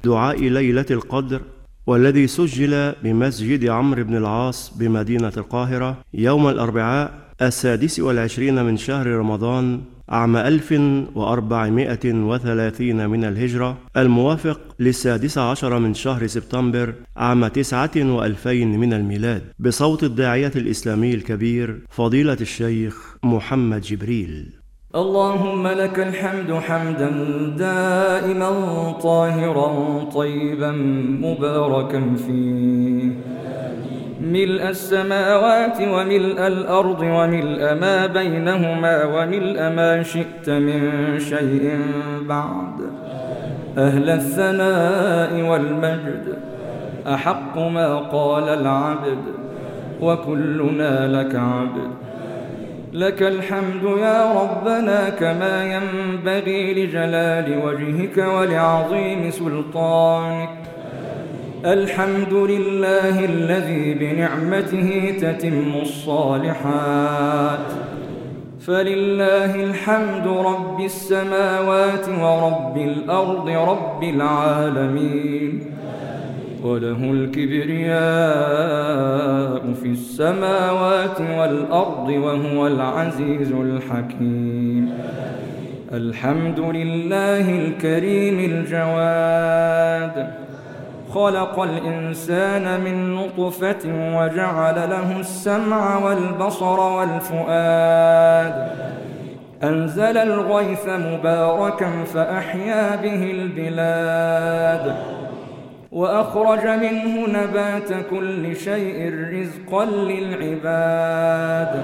دعاء ليلة القدر، والذي سجل بمسجد عمرو بن العاص بمدينة القاهرة يوم الأربعاء 26 من شهر رمضان عام 1430 من الهجرة، الموافق 16 من شهر سبتمبر عام 2000 من الميلاد، بصوت الداعية الإسلامي الكبير فضيلة الشيخ محمد جبريل. اللهم لك الحمد حمدا دائما طاهرا طيبا مباركا فيه، ملء السماوات وملء الأرض وملء ما بينهما وملء ما شئت من شيء بعد، أهل الثناء والمجد، أحق ما قال العبد وكلنا لك عبد. لك الحمد يا ربنا كما ينبغي لجلال وجهك ولعظيم سلطانك. الحمد لله الذي بنعمته تتم الصالحات، فلله الحمد رب السماوات ورب الأرض رب العالمين، وله الكبرياء في السماوات والأرض وهو العزيز الحكيم. الحمد لله الكريم الجواد، خلق الإنسان من نطفة وجعل له السمع والبصر والفؤاد، أنزل الغيث مباركا فأحيا به البلاد، وأخرج منه نبات كل شيء رزقا للعباد.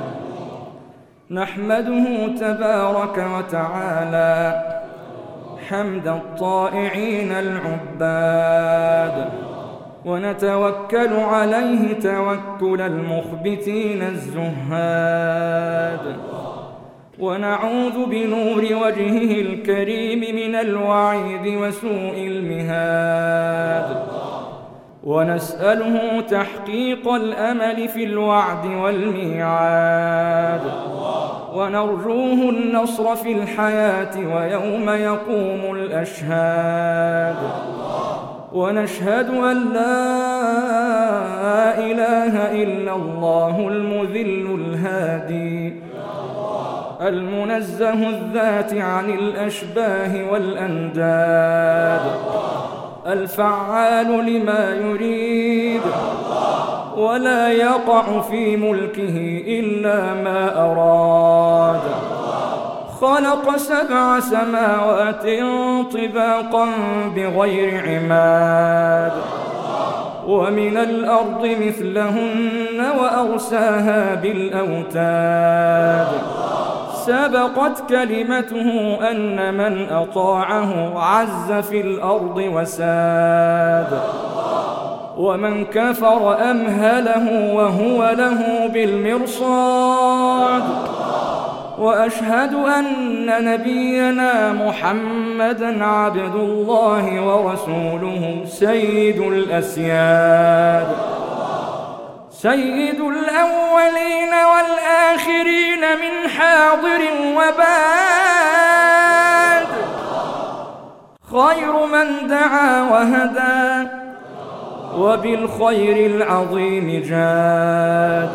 نحمده تبارك وتعالى حمد الطائعين العباد، ونتوكل عليه توكل المخبتين الزهاد، ونعوذ بنور وجهه الكريم من الوعيد وسوء المهاد، ونسأله تحقيق الأمل في الوعد والميعاد، ونرجوه النصر في الحياة ويوم يقوم الأشهاد. ونشهد أن لا إله إلا الله المذل الهادي المنزه الذات عن الأشباه والأنداد، الفعال لما يريد، ولا يقع في ملكه إلا ما أراد. خلق 7 سماوات طباقا بغير عماد، ومن الأرض مثلهن وأرساها بالأوتاد. سبقت كلمته أن من أطاعه عز في الأرض وساد، ومن كفر أمهله وهو له بالمرصاد. وأشهد أن نبينا محمدًا عبد الله ورسوله سيد الأسياد، سيد الأولين والآخرين من حاضر وباد، خير من دعا وهدى وبالخير العظيم جاد،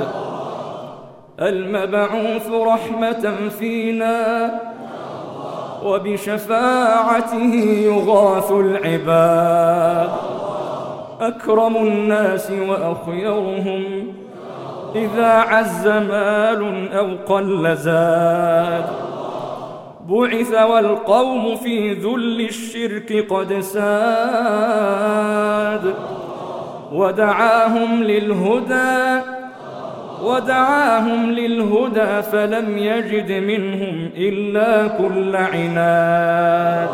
المبعوث رحمة فينا وبشفاعته يغاث العباد، أكرم الناس وأخيرهم، إذا عز مال أو قل زاد. بعث والقوم في ذل الشرك قد ساد، ودعاهم للهدى فلم يجد منهم إلا كل عناد.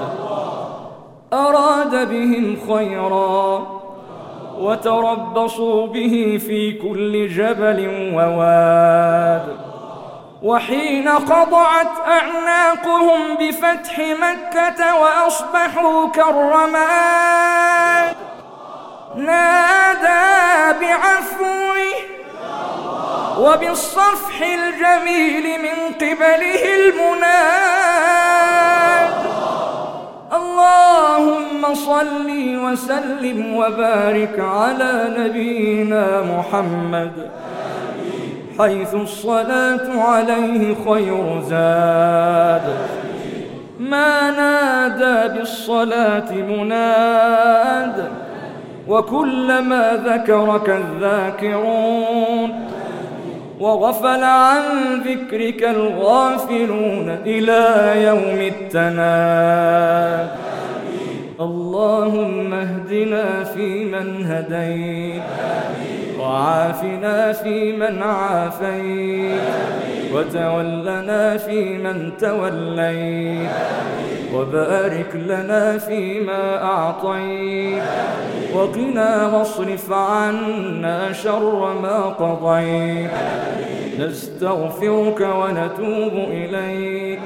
أراد بهم خيرا وتربصوا به في كل جبل وواد، وحين قطعت أعناقهم بفتح مكة وأصبحوا كالرماد، نادى بعفوه وبالصفح الجميل من قبله المناد. الله اللهم صل وسلم وبارك على نبينا محمد حيث الصلاة عليه خير زاد ما نادى بالصلاة مناد وكلما ذكرك الذاكرون وغفل عن ذكرك الغافلون إلى يوم التناد اللهم اهدنا فيمن هديت وعافنا فيمن عافيت وتولنا فيمن توليت وبارك لنا فيما أعطيت وقنا واصرف عنا شر ما قضيت نستغفرك ونتوب إليك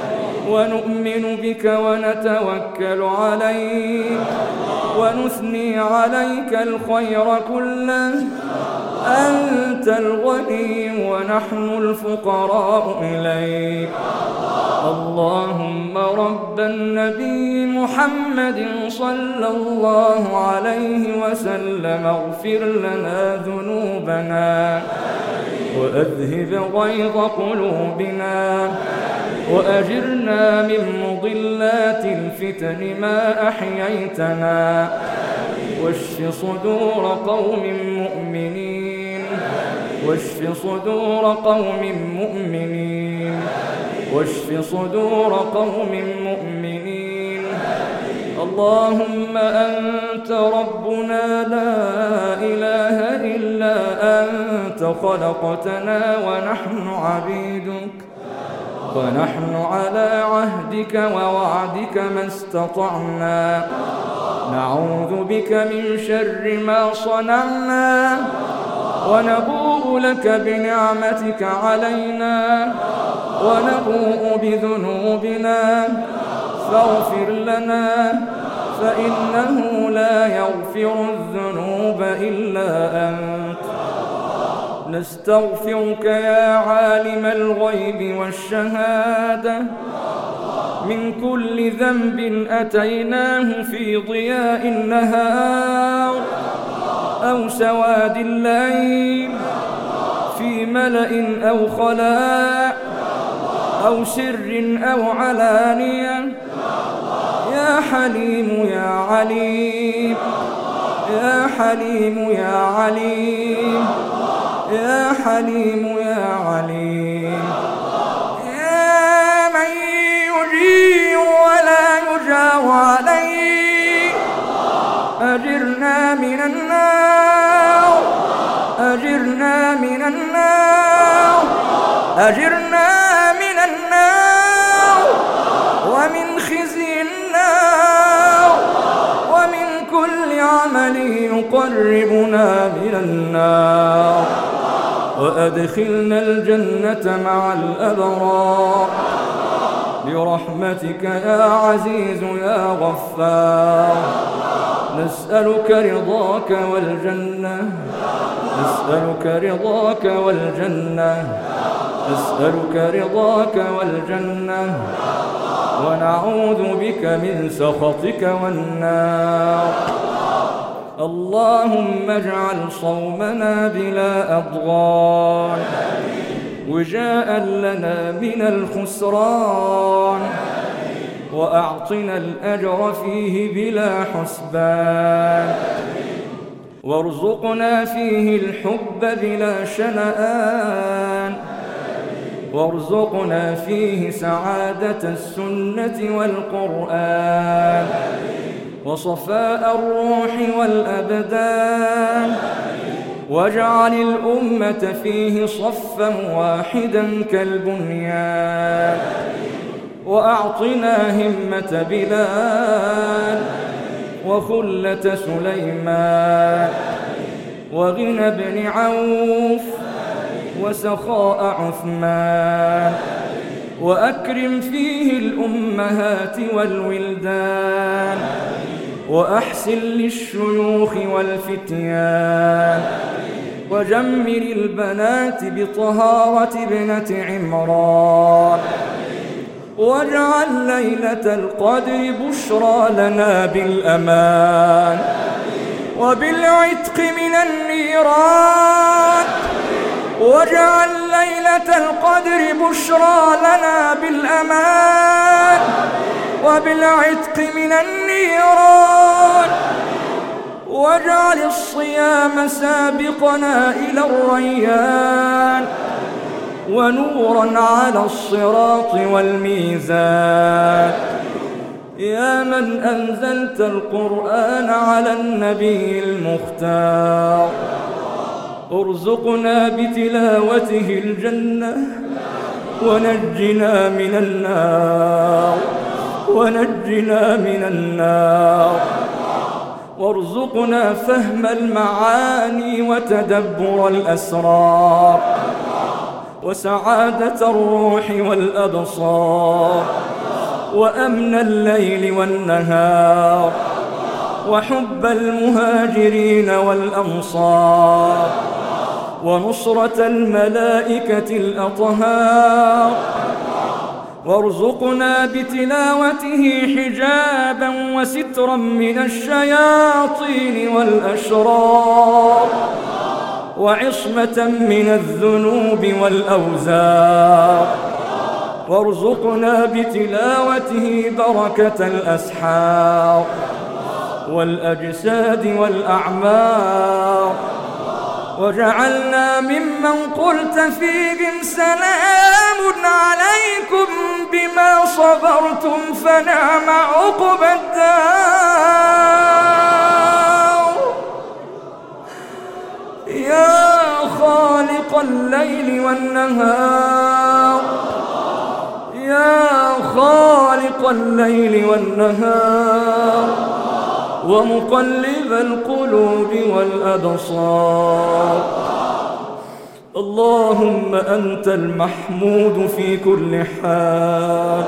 ونؤمن بك ونتوكل عليك ونثني عليك الخير كله أنت الغني ونحن الفقراء إليك اللهم رب النبي محمد صلى الله عليه وسلم اغفر لنا ذنوبنا وأذهب غيظ قلوبنا وأجرنا من مضلات الفتن ما أحييتنا واشف صدور قوم مؤمنين واشف صدور قوم مؤمنين واشف صدور قوم مؤمنين اللهم أنت ربنا لا إله إلا أنت خلقتنا ونحن عبيدك ونحن على عهدك ووعدك ما استطعنا نعوذ بك من شر ما صنعنا ونبوء لك بنعمتك علينا ونبوء بذنوبنا فاغفر لنا فإنه لا يغفر الذنوب إلا أنت نستغفرك يا عالم الغيب والشهادة من كل ذنب أتيناه في ضياء النهار أو سواد الليل في ملأ أو خلاء أو سر أو علانية يا حليم يا عليم يا حليم يا عليم يا حليم يا عليم يا من يجير ولا يجار عليه أجرنا من النار أجرنا من النار أجرنا من النار ومن خزي النار ومن كل عمل يقربنا من النار وأدخلنا الجنة مع الأبرار برحمتك يا عزيز يا غفار نسألك رضاك والجنة نسألك رضاك والجنة نسألك رضاك والجنة ونعوذ بك من سخطك والنار اللهم اجعل صومنا بلا أضغان وجاء لنا من الخسران وأعطنا الأجر فيه بلا حسبان وارزقنا فيه الحب بلا شنآن وارزقنا فيه سعادة السنة والقرآن وصفاء الروح والأبدان واجعل الأمة فيه صفا واحدا كالبنيان وأعطنا همة بلال وخلة سليمان وغنى بن عوف وسخاء عثمان وأكرم فيه الأمهات والولدان وأحسن للشيوخ والفتيان وجمل البنات بطهارة ابنة عمران واجعل ليلة القدر بشرى لنا بالأمان وبالعتق من النيران. واجعل ليلة القدر بشرى لنا بالأمان وبالعتق من النيران. واجعل الصيام سابقنا إلى الريان ونورا على الصراط والميزان. يا من أنزلت القرآن على النبي المختار ارزقنا بتلاوته الجنة ونجنا من النار ونجنا من النار. وارزقنا فهم المعاني وتدبر الأسرار وسعادة الروح والأبصار وأمن الليل والنهار وحب المهاجرين والأنصار ونصرة الملائكة الأطهار. وارزقنا بتلاوته حجابا وسترا من الشياطين والأشرار وعصمة من الذنوب والأوزار. وارزقنا بتلاوته بركة الأسحار والأجساد والأعمار. وجعلنا ممن قلت فيهم سلام عليكم بما صبرتم فنعم عقبى الدار. يا خالق الليل والنهار يا خالق الليل والنهار ومقلب القلوب والأبصار. اللهم أنت المحمود في كل حال.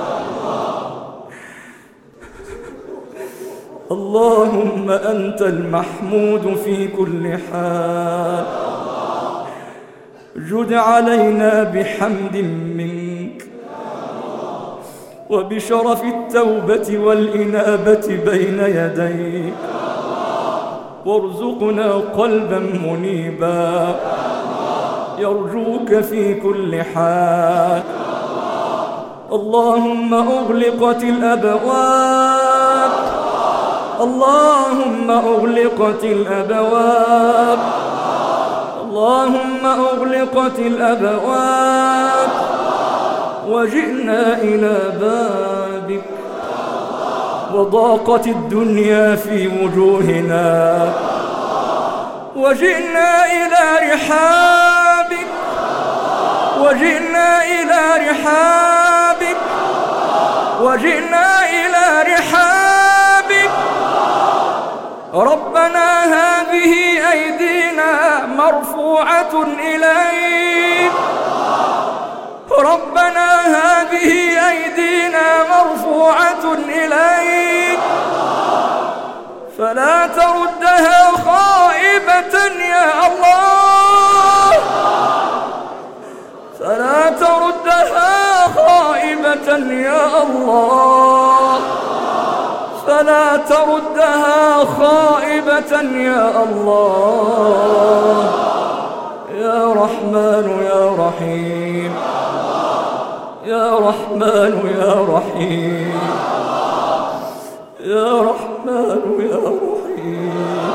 اللهم أنت المحمود في كل حال. جد علينا بحمد منك وبشرف التوبة والإنابة بين يديك. وارزقنا قلبا منيبا يرجوك في كل حال. اللهم أغلقت الأبواب اللهم أغلقت الأبواب اللهم أغلقت الأبواب وجئنا إلى بابك وضاقت الدنيا في وجوهنا وجئنا إلى رحابك وجئنا إلى رحابك وجئنا إلى رحابك. ربنا هذه أيدينا مرفوعة إليك ربنا هذه أيدينا مرفوعة إليك فلا تردها خائبة يا الله فلا تردها خائبة يا الله فلا تردها خائبة يا الله. يا رحمن يا رحيم يا رحمن يا رحيم يا رحمن يا رحيم.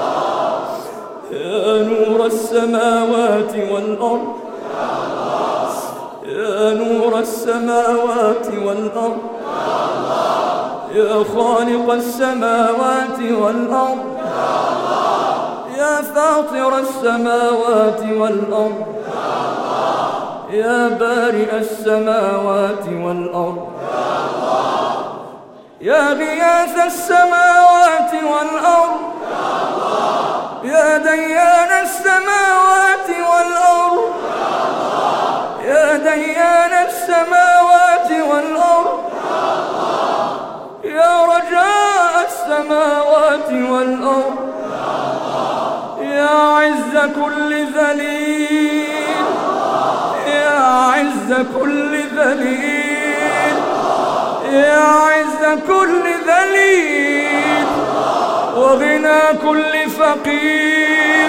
يا نور السماوات والأرض يا نور السماوات والأرض يا خالق السماوات والأرض يا فاطر السماوات والأرض يا بارئ السماوات والأرض يا غياث السماوات والأرض يا ديان السماوات والأرض يا ديان السماوات والأرض يا رجاء السماوات والأرض يا عز كل ذليل يا عز كل ذليل يا عز كل ذليل وغنى كل فقير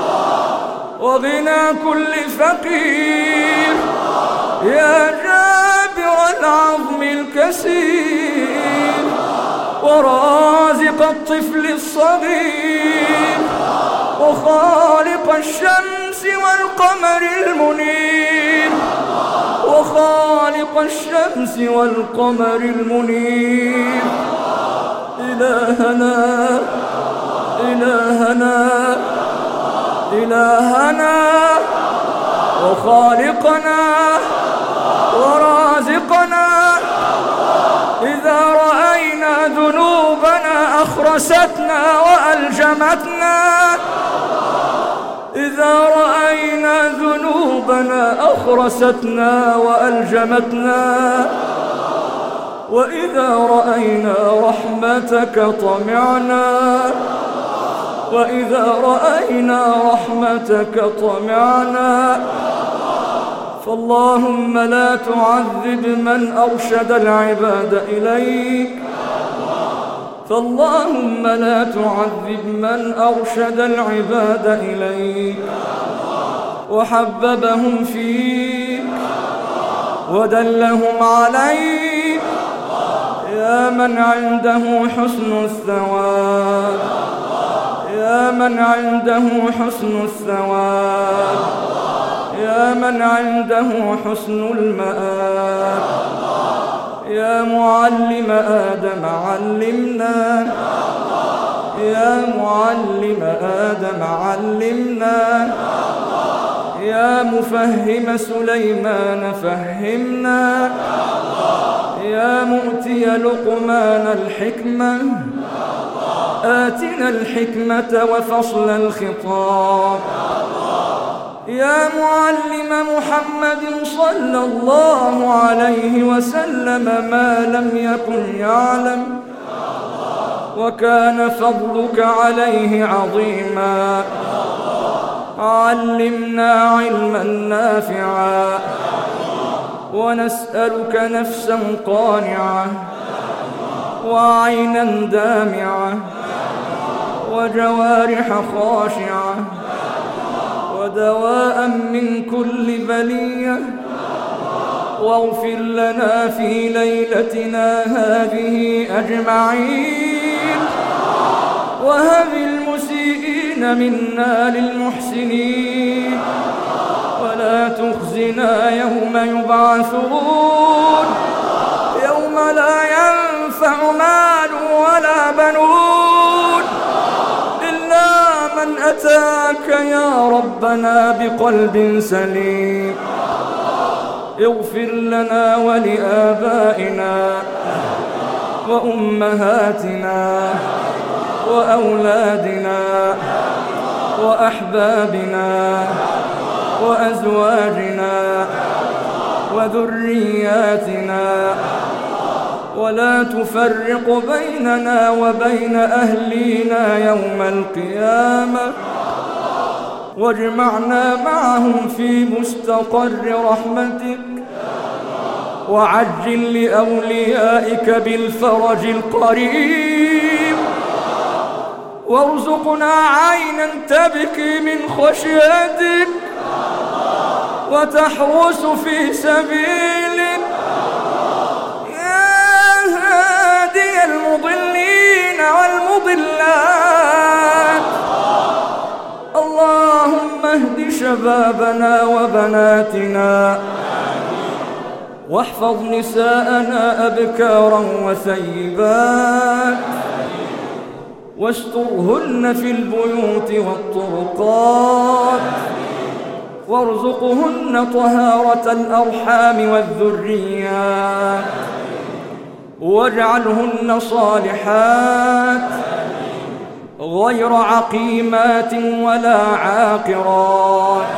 وغنى كل فقير يا جابر العظم الكسير ورازق الطفل الصغير وخالق الشمس والقمر المنير وخالق الشمس والقمر المنير إلهنا إلهنا إلهنا وخالقنا ورازقنا إذا رأينا ذنوبنا أخرستنا وألجمتنا إذا رأينا ذنوبنا أخرستنا وألجمتنا وإذا رأينا رحمتك طمعنا وإذا رأينا رحمتك طمعنا فاللهم لا تعذب من أرشد العباد إليك فاللهم لا تعذب من أرشد العباد إليك وحببهم فيك ودلهم عليك يا من عنده حسن الثواب يا من عنده حسن الثواب يا من عنده حسن المآب يا معلم آدم علمنا يا معلم آدم علمنا يا مفهم سليمان فهمنا يا مؤتي لقمان الحكمة آتنا الحكمة وفصل الخطاب يا معلم محمد صلى الله عليه وسلم ما لم يكن يعلم وكان فضلك عليه عظيما علمنا علما نافعا ونسألك نفسا قانعة وعينا دامعة وجوارح خاشعة ودواء من كل بلية واغفر لنا في ليلتنا هذه أجمعين وهب المسيئين منا للمحسنين ولا تخزنا يوم يبعثون يوم لا ينفع مال ولا بنون إلا من أتاك يا ربنا بقلب سليم اغفر لنا ولآبائنا وأمهاتنا وأولادنا وأحبابنا وأزواجنا وذرياتنا ولا تفرق بيننا وبين أهلينا يوم القيامة واجمعنا معهم في مستقر رحمتك وعجل لأوليائك بالفرج القريب وارزقنا عينا تبكي من خشيتك وتحرس في سبيلك يا هادي المضلين والمضلات اللهم اهد شبابنا وبناتنا واحفظ نساءنا أبكارا وثيبات واسترهن في البيوت والطرقات وارزقهن طهارة الأرحام والذريات واجعلهن صالحات غير عقيمات ولا عاقرات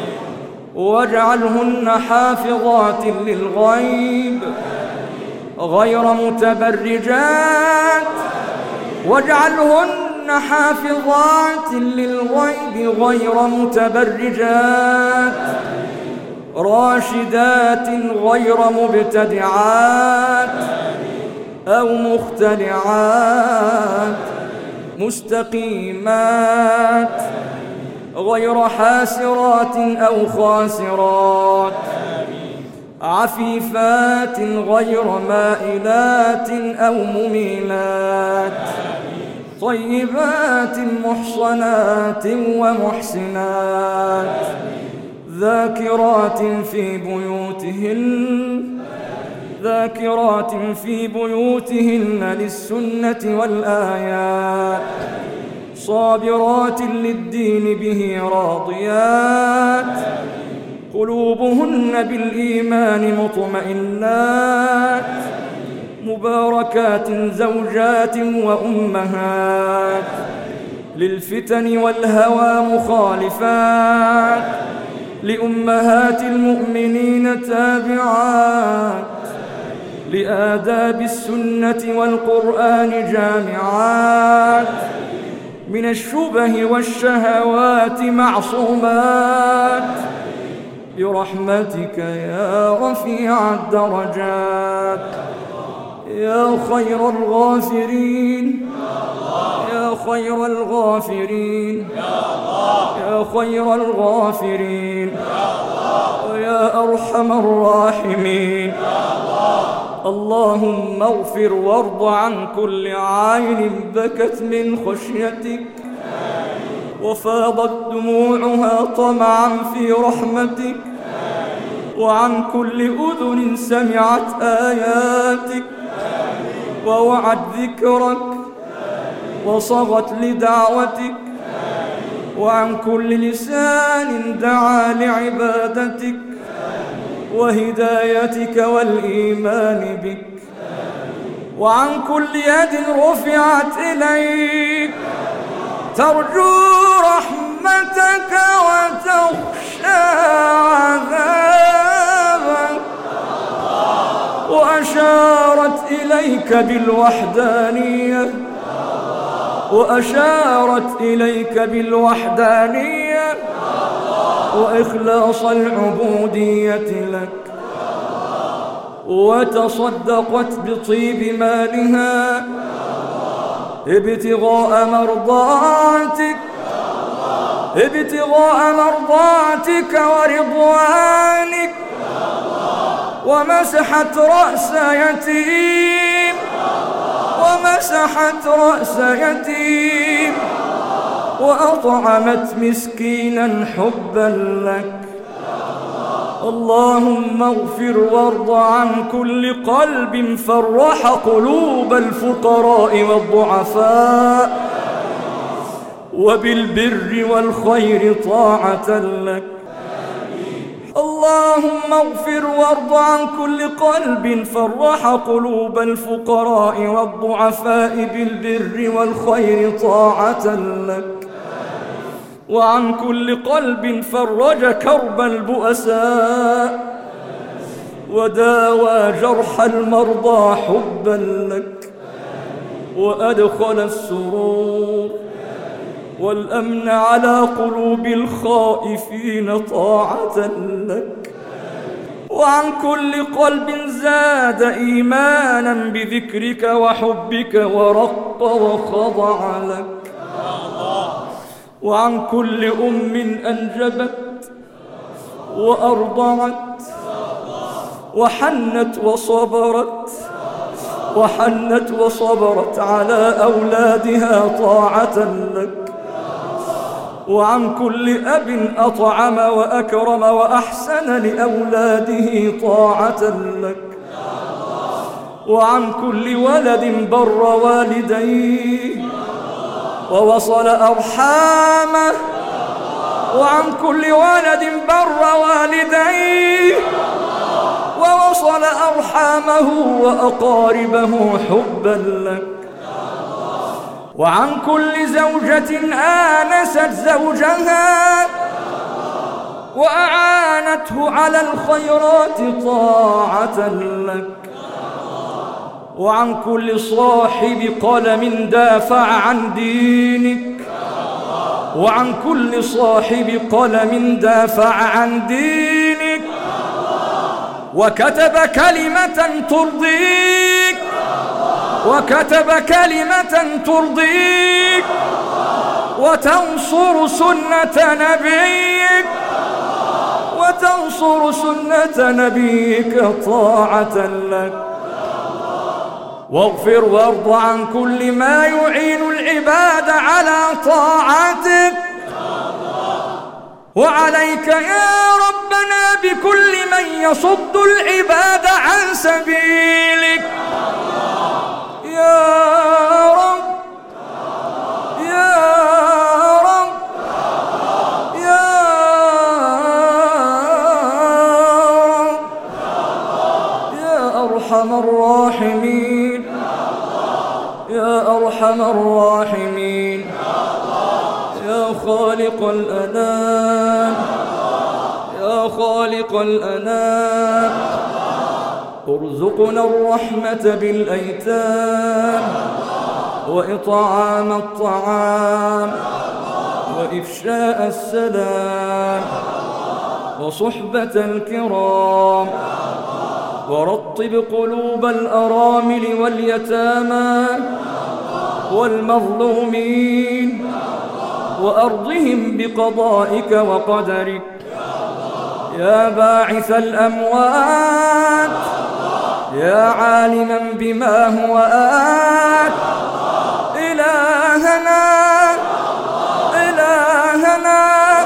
واجعلهن حافظات للغيب غير متبرجات واجعلهن حافظات للغيب غير متبرجات راشدات غير مبتدعات أو مختلعات مستقيمات غير حاسرات أو خاسرات عفيفات غير مائلات أو مميلات طيبات محصنات ومحسنات ذاكرات في بيوتهن للسنة والآيات صابرات للدين به راضيات قلوبهن بالإيمان مطمئنات مباركات زوجات وأمهات للفتن والهوى مخالفات لأمهات المؤمنين تابعات لآداب السنة والقرآن جامعات من الشبه والشهوات معصومات برحمتك يا رفيع الدرجات يا خير الغافرين يا خير الغافرين يا خير الغافرين ويا أرحم الراحمين اللهم اغفر وارض عن كل عين بكت من خشيتك وفاضت دموعها طمعا في رحمتك وعن كل أذن سمعت آياتك ووعت ذكرك وصغت لدعوتك وعن كل لسان دعا لعبادتك وهدايتك والإيمان بك وعن كل يد رفعت إليك ترجو رحمتك وتخشى عذابك وأشارت إليك بالوحدانية وإخلاص العبودية لك وتصدقت بطيب مالها ابتغاء مرضاتك ورضوانك ومسحت رأس يتيم وأطعمت مسكينا حبا لك اللهم اغفر وارض عن كل قلب فرح قلوب الفقراء والضعفاء وبالبر والخير طاعة لك اللهم اغفر وارض عن كل قلب فرح قلوب الفقراء والضعفاء بالبر والخير طاعة لك وعن كل قلب فرج كرب البؤساء وداوى جرح المرضى حبا لك وأدخل السرور والأمن على قلوب الخائفين طاعة لك وعن كل قلب زاد إيمانا بذكرك وحبك ورق وخضع لك وعن كل أنجبت وأرضعت وحنت وصبرت على أولادها طاعة لك وعن كل أب أطعم وأكرم وأحسن لأولاده طاعة لك وعن كل ولد بر والديه ووصل أرحامه وعن كل ولد بر والديه ووصل أرحامه وأقاربه حبا لك وعن كل زوجة آنست زوجها وأعانته على الخيرات طاعة لك وعن كل صاحب قلم دافع عن دينك وعن كل صاحب قلم دافع عن دينك وكتب كلمة ترضيك وكتب كلمة ترضيك وتنصر سنة نبيك طاعة لك. واغفر وارض عن كل ما يعين العباد على طاعتك. وعليك يا ربنا بكل من يصد العباد عن سبيلك. يا رب يا رب يا رب يا أرحم الراحمين يا أرحم الراحمين يا خالق الأنام يا خالق الأنام ارزقنا الرحمة بالأيتام وإطعام الطعام وإفشاء السلام وصحبة الكرام ورطب قلوب الأرامل واليتامى والمظلومين وأرضهم بقضائك وقدرك. يا باعث الأموات يا عالما بما هو آت إلهنا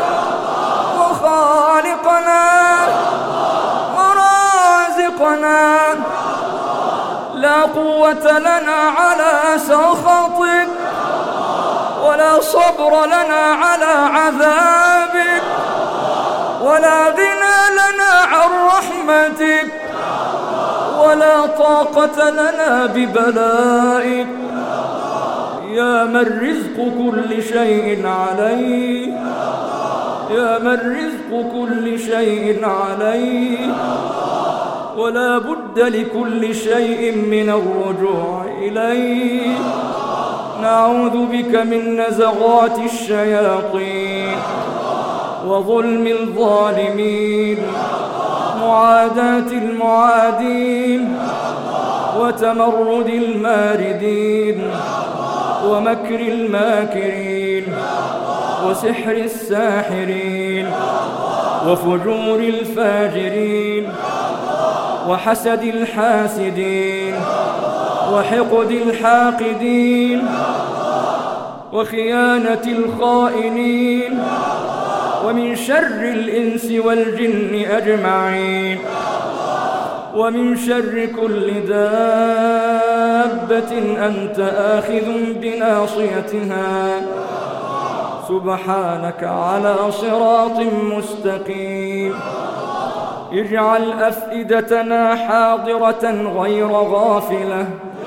وخالقنا ورازقنا لا قوة لنا على سخطك ولا صبر لنا على عذابك ولا غنى لنا عن رحمتك ولا طاقة لنا ببلائك. يا من رزق كل شيء عليه يا من رزق كل شيء عليه ولا بد لكل شيء من الرجوع إليه. نعوذ بك من نزغات الشياطين وظلم الظالمين معاداة المعادين وتمرد الماردين ومكر الماكرين وسحر الساحرين وفجور الفاجرين وحسد الحاسدين وحقد الحاقدين وخيانة الخائنين ومن شر الإنس والجن أجمعين ومن شر كل دابة أنت آخذ بناصيتها. سبحانك على صراط مستقيم. اجعل أفئدتنا حاضرة غير غافلة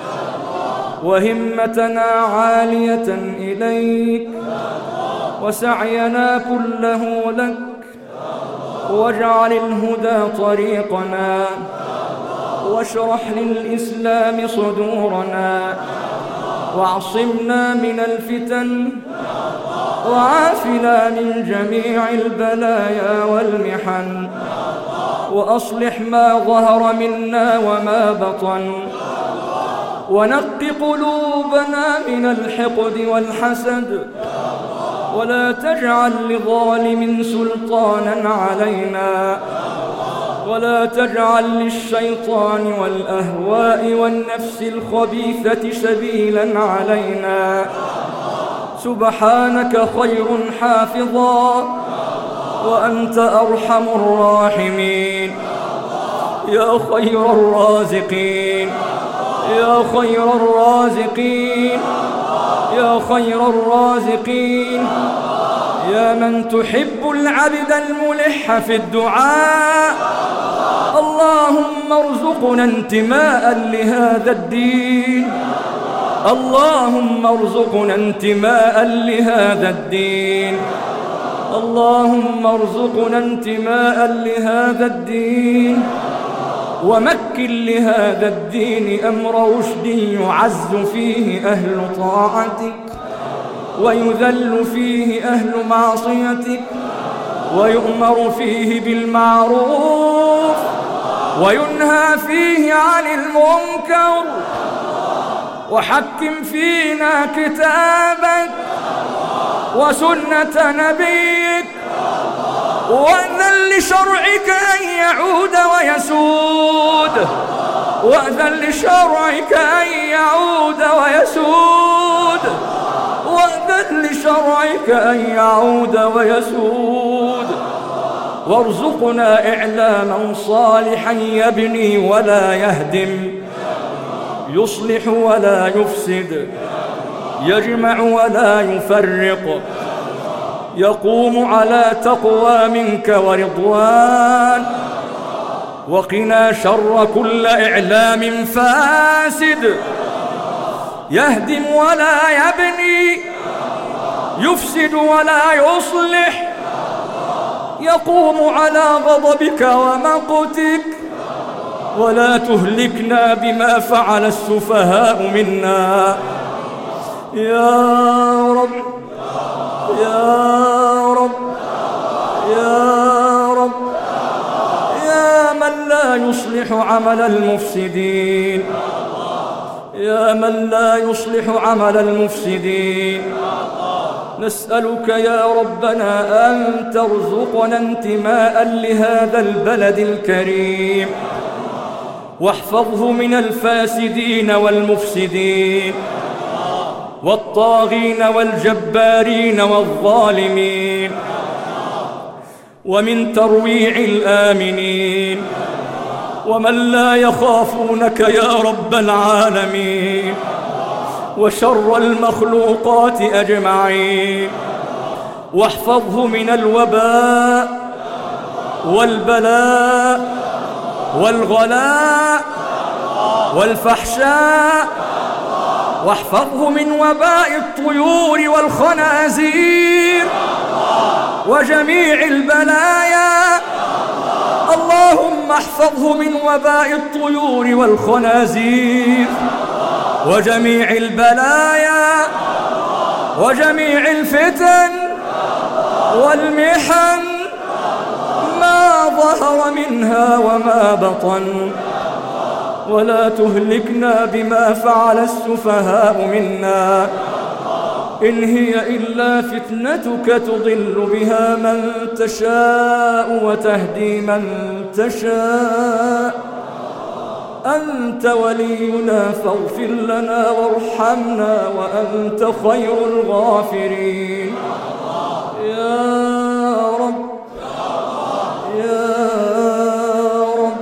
وهمتنا عالية إليك وسعينا كله لك واجعل الهدى طريقنا واشرح للإسلام صدورنا واعصمنا من الفتن وعافنا من جميع البلايا والمحن وأصلح ما ظهر منا وما بطن ونق قلوبنا من الحقد والحسد ولا تجعل لظالم سلطانا علينا ولا تجعل للشيطان والأهواء والنفس الخبيثة سبيلا علينا. سبحانك خير حافظا وأنت أرحم الراحمين. يا خير الرازقين يا خير الرازقين يا خير الرازقين يا من تحب العبد الملح في الدعاء. اللهم ارزقنا انتماء لهذا الدين اللهم ارزقنا انتماء لهذا الدين اللهم ارزقنا انتماء لهذا الدين ومكن لهذا الدين أمر رشد يعز فيه أهل طاعتك ويذل فيه أهل معصيتك ويؤمر فيه بالمعروف وينهى فيه عن المنكر وحكم فينا كتابك وسنة نبيك، وأذن لشرعك أن يعود ويسود، وأذن لشرعك أن يعود ويسود، وأذن لشرعك أن يعود ويسود. وارزقنا إعلاما صالحا يبني ولا يهدم، يصلح ولا يفسد، يجمع ولا يفرق، يقوم على تقوى منك ورضوان. وقنا شر كل إعلام فاسد، يهدم ولا يبني، يفسد ولا يصلح، يقوم على غضبك ومقتك. ولا تهلكنا بما فعل السفهاء منا يا رب يا رب يا رب، يا من لا يصلح عمل المفسدين، يا من لا يصلح عمل المفسدين. نسألك يا ربنا أن ترزقنا انتماء لهذا البلد الكريم، واحفظه من الفاسدين والمفسدين والطاغين والجبارين والظالمين، ومن ترويع الآمنين ومن لا يخافونك يا رب العالمين، وشر المخلوقات أجمعين. واحفظه من الوباء والبلاء والغلاء والفحشاء، واحفظه من وباء الطيور والخنازير وجميع البلايا. اللهم احفظه من وباء الطيور والخنازير وجميع البلايا وجميع الفتن والمحن ما ظهر منها وما بطن. ولا تهلكنا بما فعل السفهاء منا، إن هي إلا فتنتك تضل بها من تشاء وتهدي من تشاء. أنت ولينا فاغفر لنا وارحمنا وأنت خير الغافرين يا رب يا رب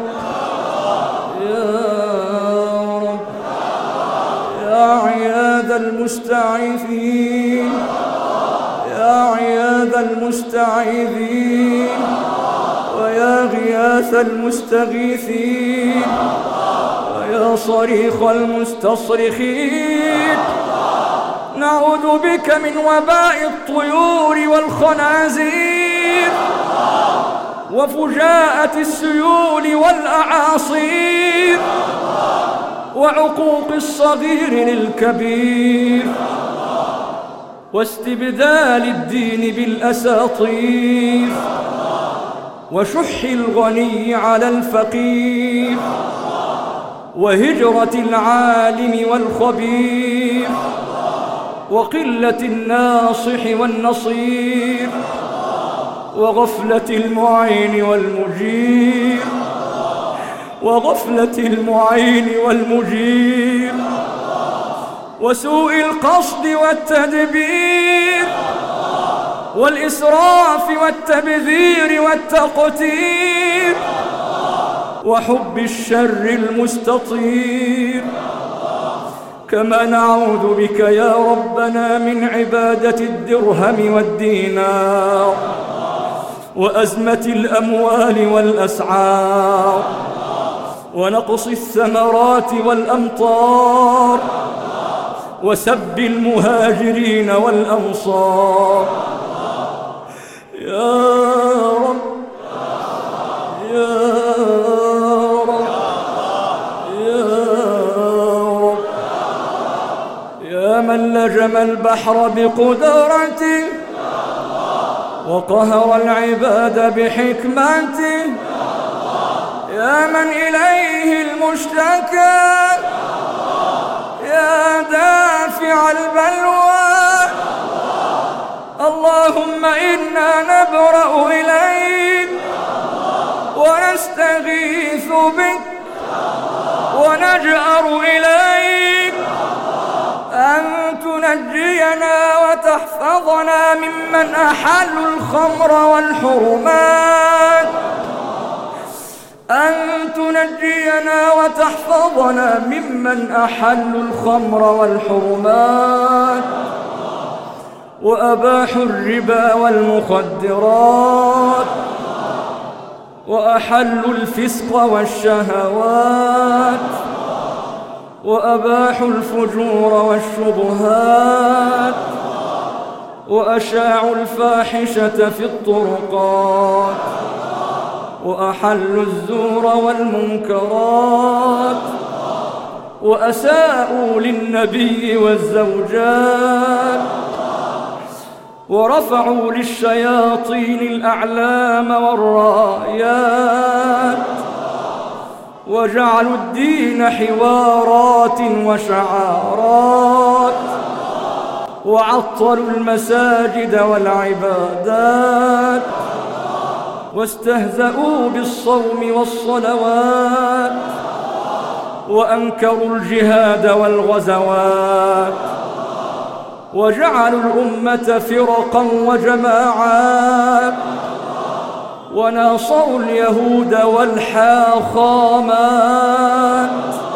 يا رب. يا عياد المستعيذين يا عياد المستعيذين ويا غياث المستغيثين ويا صريخ المستصرخين، نعوذ بك من وباء الطيور والخنازير وفجاءة السيول والأعاصير وعقوق الصغير للكبير واستبدال الدين بالأساطير وشح الغني على الفقير وهجرة العالم والخبير وقلة الناصح والنصير وغفلة المعين والمجير وغفلة المعين والمجير وسوء القصد والتدبير والإسراف والتبذير والتقتير وحب الشر المستطير. كما نعوذ بك يا ربنا من عبادة الدرهم والدينار وأزمة الأموال والأسعار ونقص الثمرات والأمطار وسب المهاجرين والأنصار يا رب يا رب يا رب. يا من لجم البحر بقدرته وقهر العباد بحكمته، يا من إليه المشتكى، يا دافع البلوى. اللهم إنا نبرأ إليك ونستغيث بك ونجأر إليك أن تنجينا وتحفظنا ممن أحلوا الخمر والحرمات، أن تنجينا وتحفظنا ممن أحلوا الخمر والحرمات وأباحوا الربا والمخدرات وأحلوا الفسق والشهوات وأباحوا الفجور والشبهات وأشاعوا الفاحشة في الطرقات وأحلوا الزور والمنكرات وأساءوا للنبي والزوجات ورفعوا للشياطين الأعلام والرايات وجعلوا الدين حوارات وشعارات وعطلوا المساجد والعبادات واستهزأوا بالصوم والصلوات وأنكروا الجهاد والغزوات وجعلوا الأمة فرقا وجماعات وناصروا اليهود والحاخامات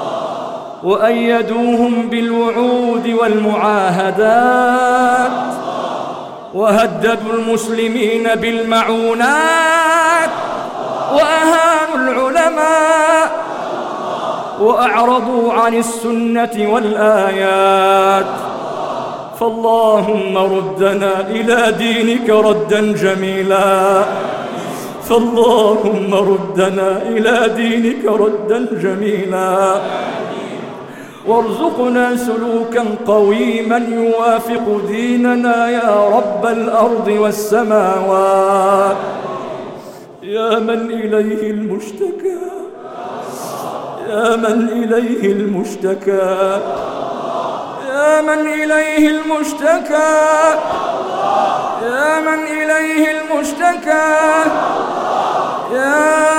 وأيدوهم بالوعود والمعاهدات وهددوا المسلمين بالمعونات وأهانوا العلماء وأعرضوا عن السنة والآيات. فاللهم ردنا إلى دينك ردا جميلا، فاللهم ردنا إلى دينك ردا جميلا، وارزقنا سلوكا قويما يوافق ديننا يا رب الأرض والسماوات. يا من إليه المشتكى، يا من إليه المشتكى، يا من إليه المشتكى، يا من إليه المشتكى، يا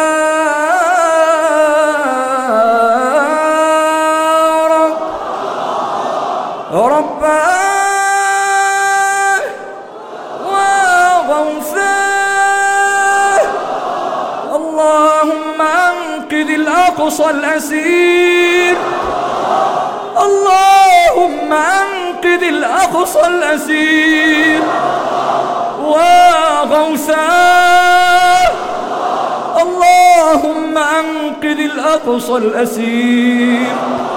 رباه وغوثاه. اللهم أنقذ الأقصى الأسير، اللهم أنقذ الأقصى الأسير وغوثاه. اللهم أنقذ الأقصى الأسير.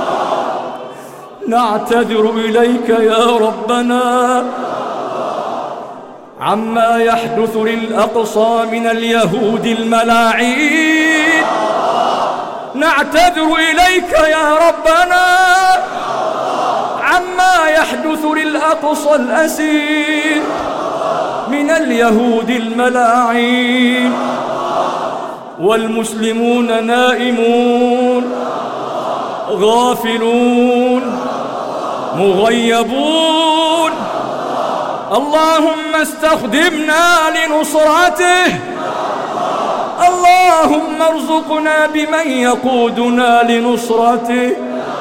نعتذر إليك يا ربنا عما يحدث للأقصى من اليهود الملاعين، نعتذر إليك يا ربنا عما يحدث للأقصى الأسير من اليهود الملاعين. والمسلمون نائمون غافلون مغيبون. اللهم استخدمنا لنصرته، اللهم ارزقنا بمن يقودنا لنصرته.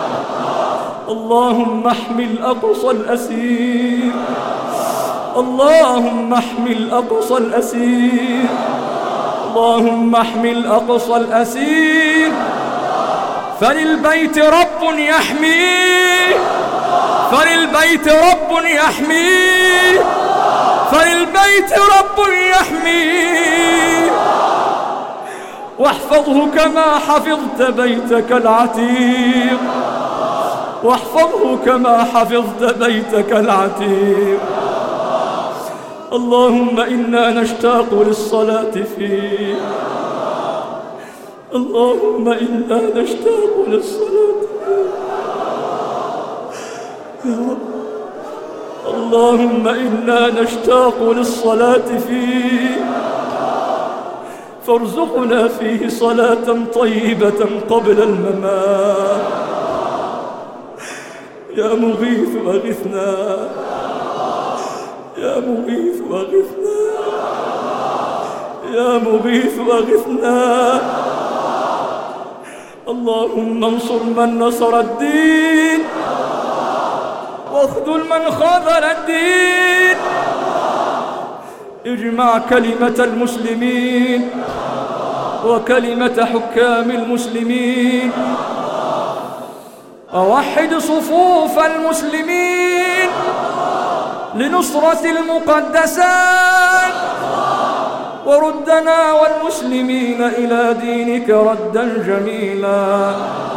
اللهم احمي الأقصى الأسير، اللهم احمي الأقصى الأسير، اللهم احمي الأقصى الأسير. فللبيت رب يحميه، فللبيت رب يحميه، فللبيت رب يحميه. واحفظه كما حفظت بيتك العتيق، واحفظه كما حفظت بيتك العتيق. اللهم إنا نشتاق للصلاة فيه، اللهم إنا نشتاق للصلاة فيه يا رب. اللهم إنا نشتاق للصلاة فيه، فارزقنا فيه صلاة طيبة قبل الممات يا مغيث أغثنا، يا مغيث أغثنا، يا مغيث أغثنا. اللهم انصر من نصر الدين واخذل من خذل الدين. اجمع كلمة المسلمين وكلمة حكام المسلمين، ووحد صفوف المسلمين لنصرة المقدسات، وردنا والمسلمين إلى دينك ردا جميلا.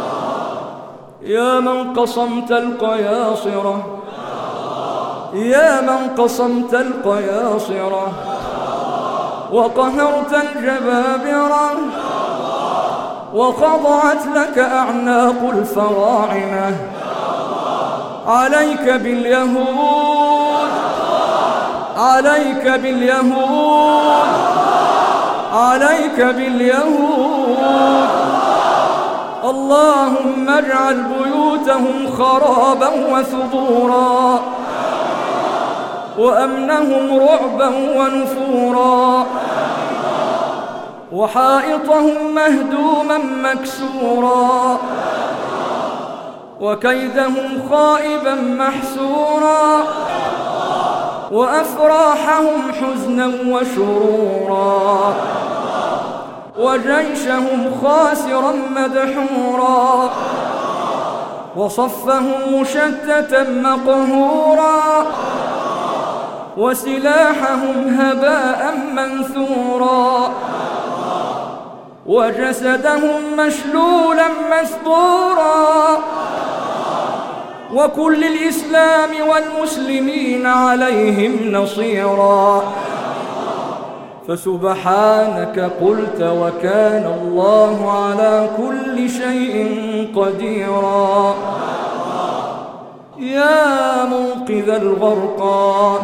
يا من قصمت القياصرة، يا من قصمت القياصرة وقهرت الجبابرة، وخضعت لك أعناق الفراعنة، عليك باليهود، عليك باليهود، عليك باليهود. اللهم اجعل بيوتهم خرابا وثبورا، وأمنهم رعبا ونفورا، وحائطهم مهدوما مكسورا، وكيدهم خائبا محسورا، وأفراحهم حزنا وشرورا، وجيشهم خاسرا مدحورا، وصفهم مشتتا مقهورا، وسلاحهم هباء منثورا، وجسدهم مشلولا مسطورا، وكل الإسلام والمسلمين عليهم نصيرا. فسبحانك قلت وكان الله على كل شيء قديرا. يا منقذ الغرقى،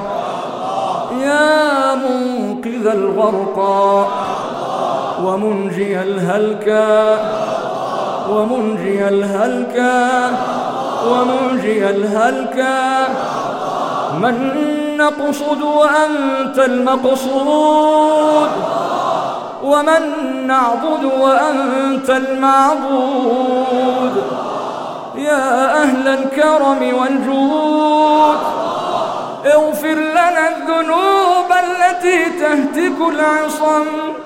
يا منقذ الغرقى ومنجي الهلكى، ومنجي الهلكى، ومنجي الهلكى، من نقصد وأنت المقصود، ومن نعبد وأنت المعبود. يا أهل الكرم والجود اغفر لنا الذنوب التي تهتك العصم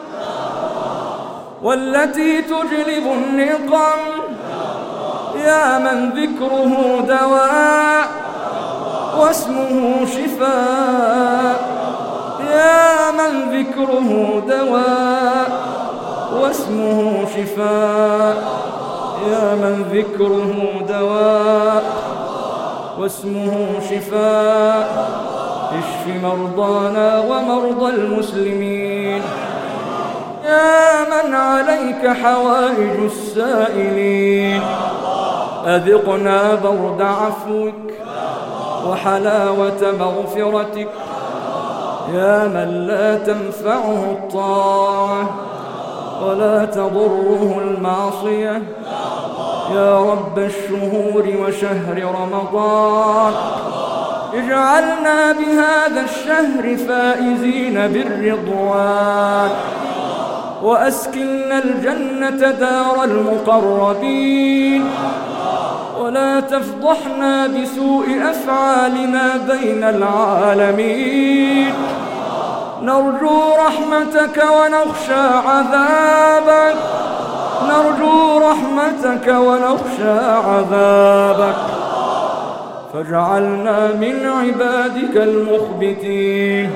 والتي تجلب النقم. يا من ذكره دواء واسمه شفاء، يا من ذكره دواء واسمه شفاء، يا من ذكره دواء واسمه شفاء. اشف مرضانا ومرضى المسلمين. يا من عليك حوائج السائلين، أذقنا برد عفوك وحلاوة مغفرتك. يا من لا تنفعه الطاعة ولا تضره المعصية، يا رب الشهور وشهر رمضان، اجعلنا بهذا الشهر فائزين بالرضوان، وأسكننا الجنة دار المقربين، ولا تفضحنا بسوء أفعالنا بين العالمين. نرجو رحمتك ونخشى عذابك، نرجو رحمتك ونخشى عذابك. فاجعلنا من عبادك المخبتين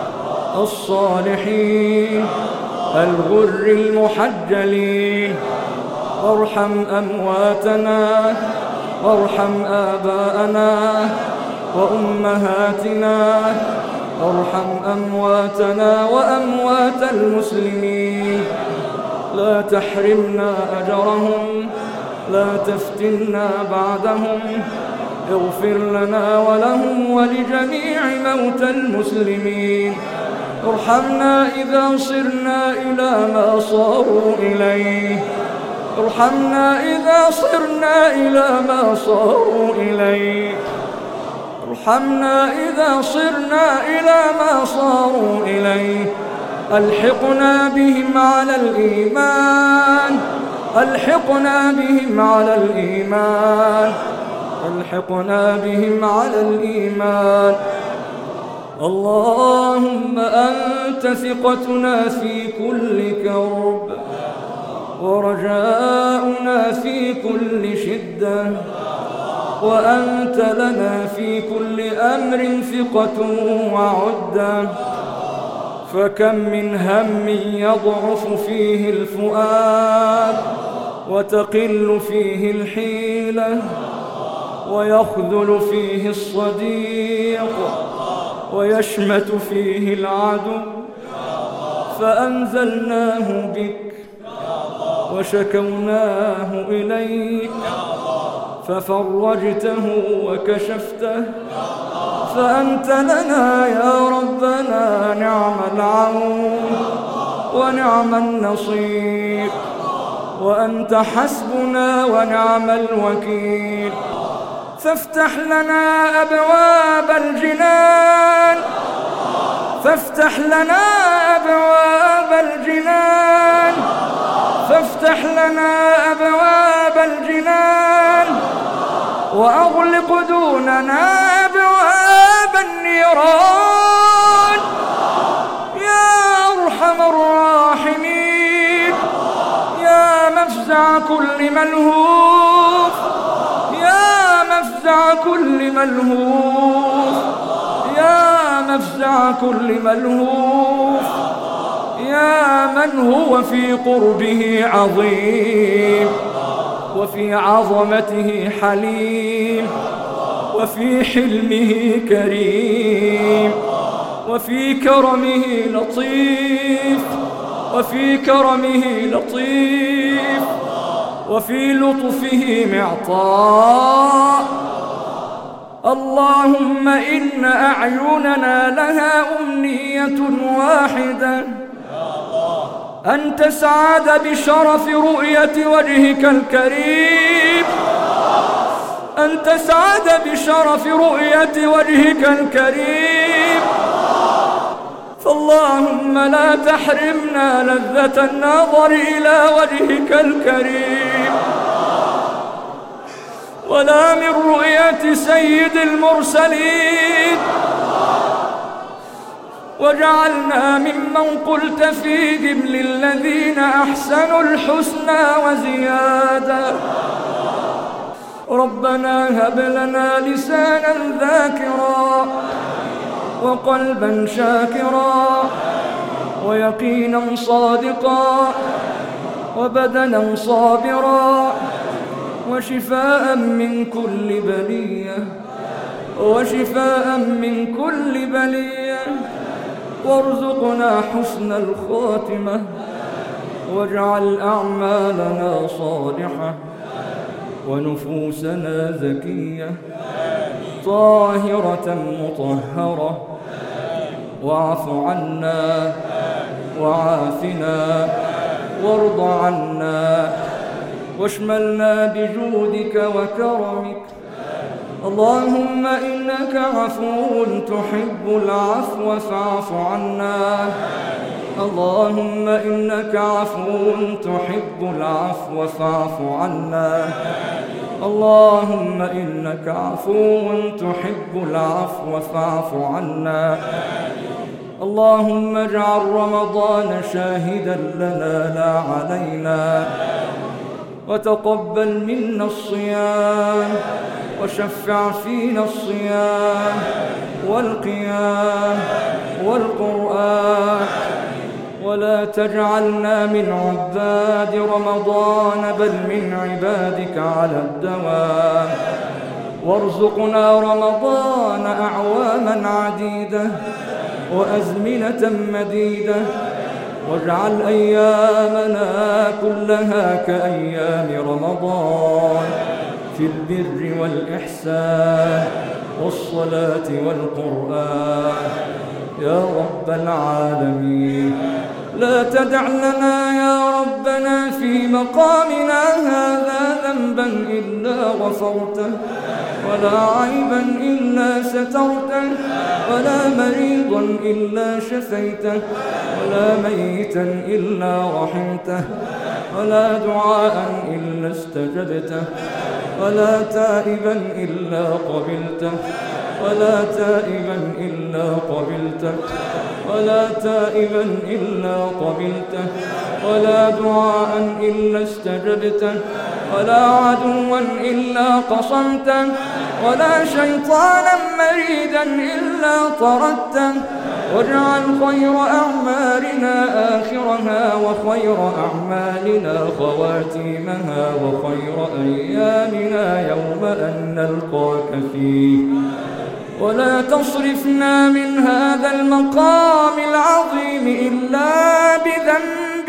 الصالحين الغر المحجلين. وارحم أمواتنا، وارحم آباءنا وأمهاتنا، وارحم أمواتنا وأموات المسلمين. لا تحرمنا أجرهم، لا تفتنا بعدهم. اغفر لنا ولهم ولجميع موتى المسلمين. ارحمنا إذا صرنا إلى ما صاروا إليه، ارحمنا إذا صرنا إلى ما صاروا إليه، ارحمنا إذا صرنا إلى ما صاروا إليه. ألحقنا بهم على الإيمان، ألحقنا بهم على الإيمان، ألحقنا بهم على الإيمان. اللهم أنت ثقتنا في كل كرب، ورجاؤنا في كل شدة، وأنت لنا في كل أمر ثقة وعدة. فكم من هم يضعف فيه الفؤاد، وتقل فيه الحيلة، ويخذل فيه الصديق، ويشمت فيه العدو، فأنزلناه بك وشكوناه إليك، ففرجته وكشفته، فأنت لنا يا ربنا نعم العون ونعم النصير، وأنت حسبنا ونعم الوكيل. فافتح لنا أبواب الجنان، فافتح لنا أبواب الجنان، فافتح لنا أبواب الجنان، وأغلق دوننا أبواب النيران. يا أرحم الراحمين، يا مفزع كل ملهوف، يا مفزع كل ملهوف، يا مفزع كل ملهوف، يا من هو في قربه عظيم، وفي عظمته حليم، وفي حلمه كريم، وفي كرمه لطيف، وفي كرمه لطيف، وفي لطفه معطاء. اللهم إن أعيننا لها أمنية واحدة، أن تسعد بشرف رؤية وجهك الكريم، أن تسعد بشرف رؤية وجهك الكريم. فاللهم لا تحرمنا لذة النظر إلى وجهك الكريم، ولا من رؤية سيد المرسلين، وجعلنا ممن قلت فيهم للذين أحسنوا الحسنى وزيادة. ربنا هب لنا لسانا ذاكرا، وقلبا شاكرا، ويقينا صادقا، وبدنا صابرا، وشفاء من كل بلية، وشفاء من كل بلية. وارزقنا حسن الخاتمة، واجعل أعمالنا صالحة، ونفوسنا زكية طاهرة مطهرة. واعف عنا وعافنا وارض عنا، واشملنا بجودك وكرمك. اللهم إنك عفو تحب العفو فاعف عنا. اللهم إنك عفو تحب العفو فاعف عنا. اللهم إنك عفو تحب العفو فاعف عنا. اللهم اجعل رمضان شاهدا لنا لا علينا، وتقبل منا الصيام، وشفع فينا الصيام والقيام والقرآن، ولا تجعلنا من عباد رمضان بل من عبادك على الدوام. وارزقنا رمضان أعواما عديدة وأزمنة مديدة، واجعل أيامنا كلها كأيام رمضان في البر والإحسان والصلاة والقرآن يا رب العالمين. لا تدع لنا يا ربنا في مقامنا هذا ذنبا إلا غفرته، ولا عيبا إلا سترته، ولا مريضا إلا شفيته، ولا ميتا إلا رحمته، ولا دعاء إلا استجبته، ولا تائبا إلا قبلته، ولا تائبا إلا قبلته، ولا تائبا إلا قبلته، ولا دعاء إلا استجبته، ولا عدوا إلا قصمته، ولا شيطانا مريدا إلا طردته. واجعل خير أعمالنا آخرها، وخير أعمالنا خواتيمها، وخير أيامنا يوم أن نلقاك فيه. ولا تصرفنا من هذا المقام العظيم إلا بذنب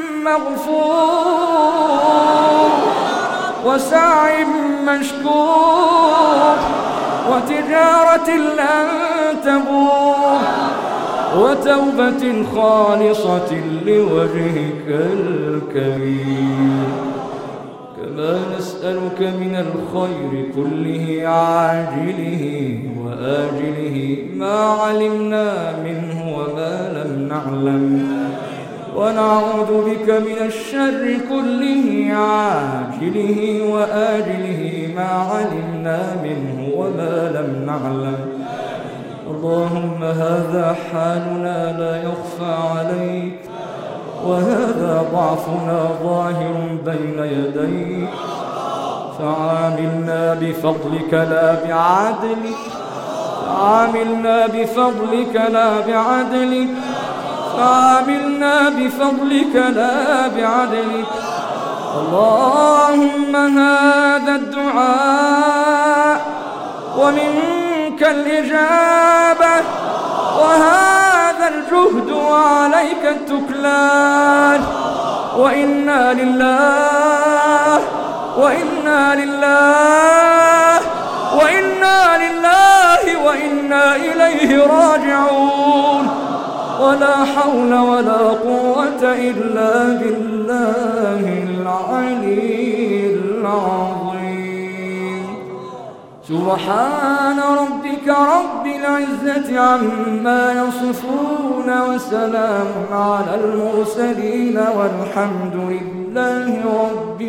مغفور، وسعي مشكور، وتجارة لن تبور، وتوبة خالصة لوجهك الكريم. كما نسألك من الخير كله عاجله وآجله ما علمنا منه وما لم نعلم، ونعوذ بك من الشر كله عاجله وآجله ما علمنا منه وما لم نعلم. اللهم هذا حالنا لا يخفى عليك، وهذا ضعفنا ظاهر بين يديك، فعاملنا بفضلك لا بعدلك، فعاملنا بفضلك لا بعدلك، فعاملنا بفضلك لا بعدلك. اللهم هذا الدعاء ومنك الإجابة، وهذا الجهد وعليك التكلان، وإنا لله وإنا لله وإنا لله وإنا إليه راجعون، ولا حول ولا قوة إلا بالله العلي العظيم. سبحان ربك رب العزة عما يصفون، وسلام على المرسلين، والحمد لله رب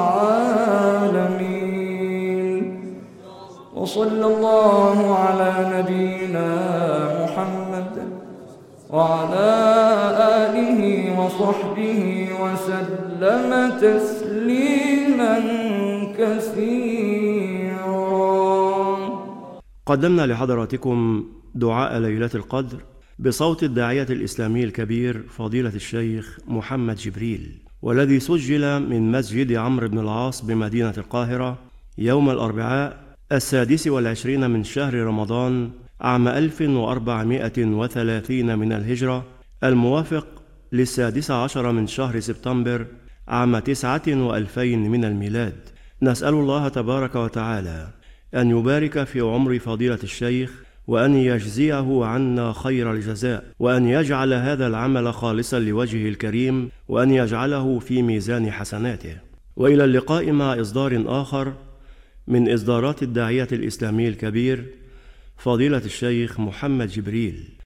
العالمين. وصلى الله على نبينا محمد وعلى آله وصحبه وسلم تسليما كثيرا. قدمنا لحضراتكم دعاء ليلة القدر بصوت الداعية الإسلامي الكبير فضيلة الشيخ محمد جبريل، والذي سجل من مسجد عمرو بن العاص بمدينة القاهرة يوم الأربعاء 26 من شهر رمضان عام 1430 من الهجرة، الموافق 16 من شهر سبتمبر عام 29 من الميلاد. نسأل الله تبارك وتعالى أن يبارك في عمر فضيلة الشيخ، وأن يجزيه عنا خير الجزاء، وأن يجعل هذا العمل خالصا لوجهه الكريم، وأن يجعله في ميزان حسناته. وإلى اللقاء مع إصدار آخر من إصدارات الداعية الإسلامي الكبير فضيلة الشيخ محمد جبريل.